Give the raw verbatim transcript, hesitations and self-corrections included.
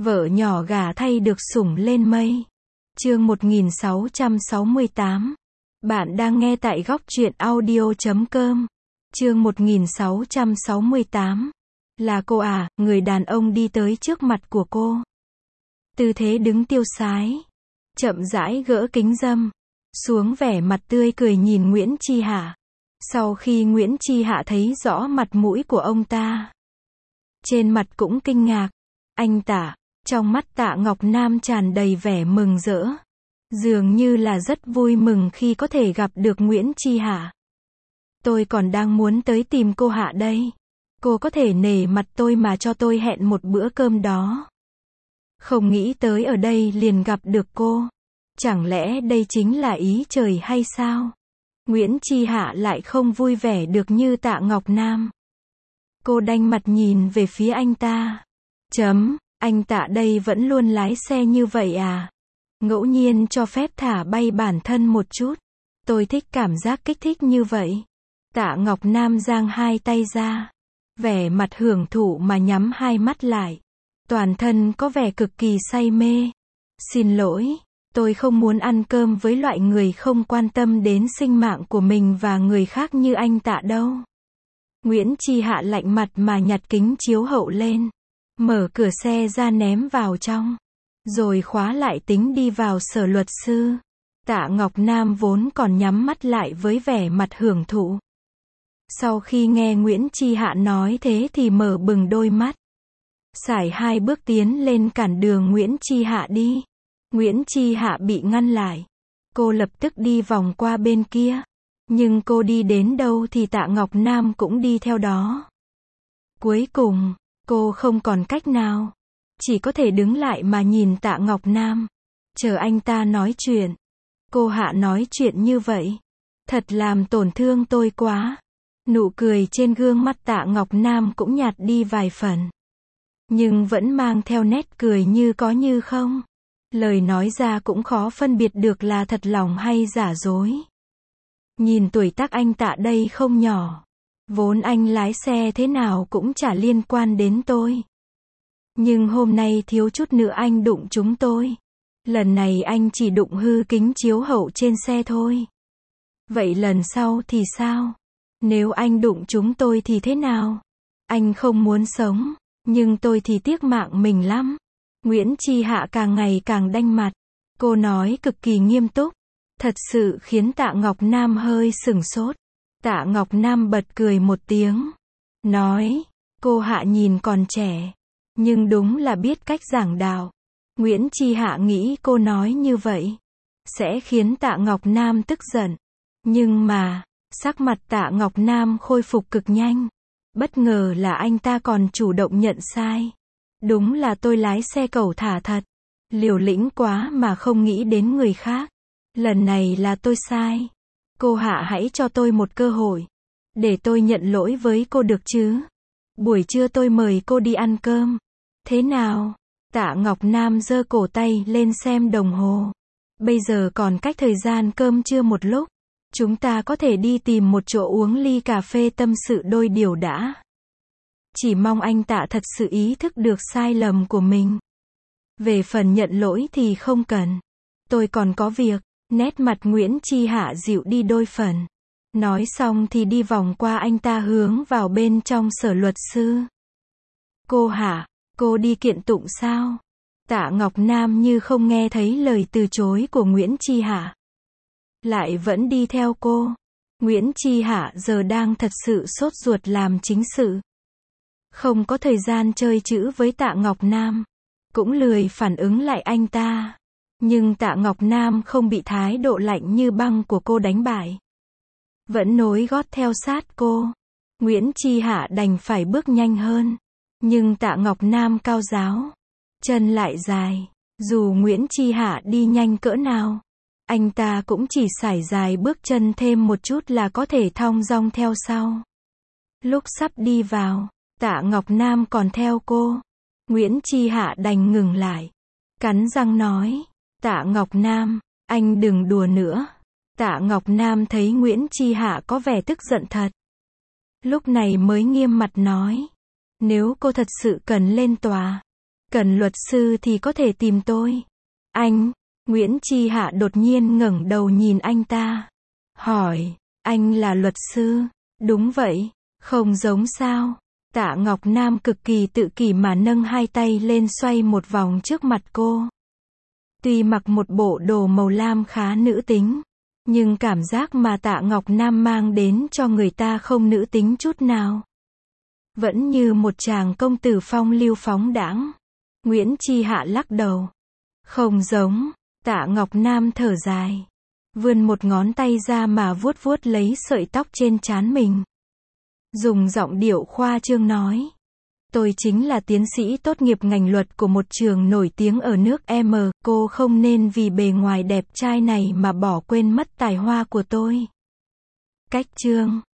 Vợ nhỏ gả thay được sủng lên mây. Chương một nghìn sáu trăm sáu mươi tám. Bạn đang nghe tại góc truyện audio chấm com. Chương một nghìn sáu trăm sáu mươi tám. Là cô à, người đàn ông đi tới trước mặt của cô. Tư thế đứng tiêu sái. Chậm rãi gỡ kính râm. Xuống vẻ mặt tươi cười nhìn Nguyễn Chi Hạ. Sau khi Nguyễn Chi Hạ thấy rõ mặt mũi của ông ta, trên mặt cũng kinh ngạc. Anh Tạ. Trong mắt Tạ Ngọc Nam tràn đầy vẻ mừng rỡ. Dường như là rất vui mừng khi có thể gặp được Nguyễn Chi Hạ. Tôi còn đang muốn tới tìm cô Hạ đây. Cô có thể nể mặt tôi mà cho tôi hẹn một bữa cơm đó. Không nghĩ tới ở đây liền gặp được cô. Chẳng lẽ đây chính là ý trời hay sao? Nguyễn Chi Hạ lại không vui vẻ được như Tạ Ngọc Nam. Cô đanh mặt nhìn về phía anh ta. Chấm. Anh Tạ đây vẫn luôn lái xe như vậy à? Ngẫu nhiên cho phép thả bay bản thân một chút. Tôi thích cảm giác kích thích như vậy. Tạ Ngọc Nam giang hai tay ra. Vẻ mặt hưởng thụ mà nhắm hai mắt lại. Toàn thân có vẻ cực kỳ say mê. Xin lỗi, tôi không muốn ăn cơm với loại người không quan tâm đến sinh mạng của mình và người khác như anh Tạ đâu. Nguyễn Chi Hạ lạnh mặt mà nhặt kính chiếu hậu lên. Mở cửa xe ra ném vào trong. Rồi khóa lại tính đi vào sở luật sư. Tạ Ngọc Nam vốn còn nhắm mắt lại với vẻ mặt hưởng thụ. Sau khi nghe Nguyễn Chi Hạ nói thế thì mở bừng đôi mắt. Sải hai bước tiến lên cản đường Nguyễn Chi Hạ đi. Nguyễn Chi Hạ bị ngăn lại. Cô lập tức đi vòng qua bên kia. Nhưng cô đi đến đâu thì Tạ Ngọc Nam cũng đi theo đó. Cuối cùng, cô không còn cách nào. Chỉ có thể đứng lại mà nhìn Tạ Ngọc Nam. Chờ anh ta nói chuyện. Cô Hạ nói chuyện như vậy. Thật làm tổn thương tôi quá. Nụ cười trên gương mắt Tạ Ngọc Nam cũng nhạt đi vài phần. Nhưng vẫn mang theo nét cười như có như không. Lời nói ra cũng khó phân biệt được là thật lòng hay giả dối. Nhìn tuổi tác anh Tạ đây không nhỏ. Vốn anh lái xe thế nào cũng chả liên quan đến tôi. Nhưng hôm nay thiếu chút nữa anh đụng chúng tôi. Lần này anh chỉ đụng hư kính chiếu hậu trên xe thôi. Vậy lần sau thì sao? Nếu anh đụng chúng tôi thì thế nào? Anh không muốn sống, nhưng tôi thì tiếc mạng mình lắm. Nguyễn Chi Hạ càng ngày càng đanh mặt. Cô nói cực kỳ nghiêm túc. Thật sự khiến Tạ Ngọc Nam hơi sửng sốt. Tạ Ngọc Nam bật cười một tiếng. Nói, cô Hạ nhìn còn trẻ. Nhưng đúng là biết cách giảng đạo. Nguyễn Chi Hạ nghĩ cô nói như vậy sẽ khiến Tạ Ngọc Nam tức giận. Nhưng mà, sắc mặt Tạ Ngọc Nam khôi phục cực nhanh. Bất ngờ là anh ta còn chủ động nhận sai. Đúng là tôi lái xe cẩu thả thật. Liều lĩnh quá mà không nghĩ đến người khác. Lần này là tôi sai. Cô Hạ hãy cho tôi một cơ hội. Để tôi nhận lỗi với cô được chứ. Buổi trưa tôi mời cô đi ăn cơm. Thế nào? Tạ Ngọc Nam giơ cổ tay lên xem đồng hồ. Bây giờ còn cách thời gian cơm trưa một lúc. Chúng ta có thể đi tìm một chỗ uống ly cà phê tâm sự đôi điều đã. Chỉ mong anh Tạ thật sự ý thức được sai lầm của mình. Về phần nhận lỗi thì không cần. Tôi còn có việc. Nét mặt Nguyễn Chi Hạ dịu đi đôi phần. Nói xong thì đi vòng qua anh ta hướng vào bên trong sở luật sư. Cô Hạ, cô đi kiện tụng sao? Tạ Ngọc Nam như không nghe thấy lời từ chối của Nguyễn Chi Hạ. Lại vẫn đi theo cô. Nguyễn Chi Hạ giờ đang thật sự sốt ruột làm chính sự. Không có thời gian chơi chữ với Tạ Ngọc Nam. Cũng lười phản ứng lại anh ta. Nhưng Tạ Ngọc Nam không bị thái độ lạnh như băng của cô đánh bại. Vẫn nối gót theo sát cô. Nguyễn Chi Hạ đành phải bước nhanh hơn. Nhưng Tạ Ngọc Nam cao ráo. Chân lại dài. Dù Nguyễn Chi Hạ đi nhanh cỡ nào, anh ta cũng chỉ sải dài bước chân thêm một chút là có thể thong dong theo sau. Lúc sắp đi vào, Tạ Ngọc Nam còn theo cô. Nguyễn Chi Hạ đành ngừng lại. Cắn răng nói. Tạ Ngọc Nam, anh đừng đùa nữa. Tạ Ngọc Nam thấy Nguyễn Chi Hạ có vẻ tức giận thật. Lúc này mới nghiêm mặt nói. Nếu cô thật sự cần lên tòa, Cần luật sư thì có thể tìm tôi. Anh, Nguyễn Chi Hạ đột nhiên ngẩng đầu nhìn anh ta. Hỏi, anh là luật sư? Đúng vậy, không giống sao? Tạ Ngọc Nam cực kỳ tự kỷ mà nâng hai tay lên xoay một vòng trước mặt cô. Tuy mặc một bộ đồ màu lam khá nữ tính, nhưng cảm giác mà Tạ Ngọc Nam mang đến cho người ta không nữ tính chút nào. Vẫn như một chàng công tử phong lưu phóng đãng. Nguyễn Chi Hạ lắc đầu. Không giống. Tạ Ngọc Nam thở dài, vươn một ngón tay ra mà vuốt vuốt lấy sợi tóc trên trán mình. Dùng giọng điệu khoa trương nói. Tôi chính là tiến sĩ tốt nghiệp ngành luật của một trường nổi tiếng ở nước M, cô không nên vì bề ngoài đẹp trai này mà bỏ quên mất tài hoa của tôi. Cách chương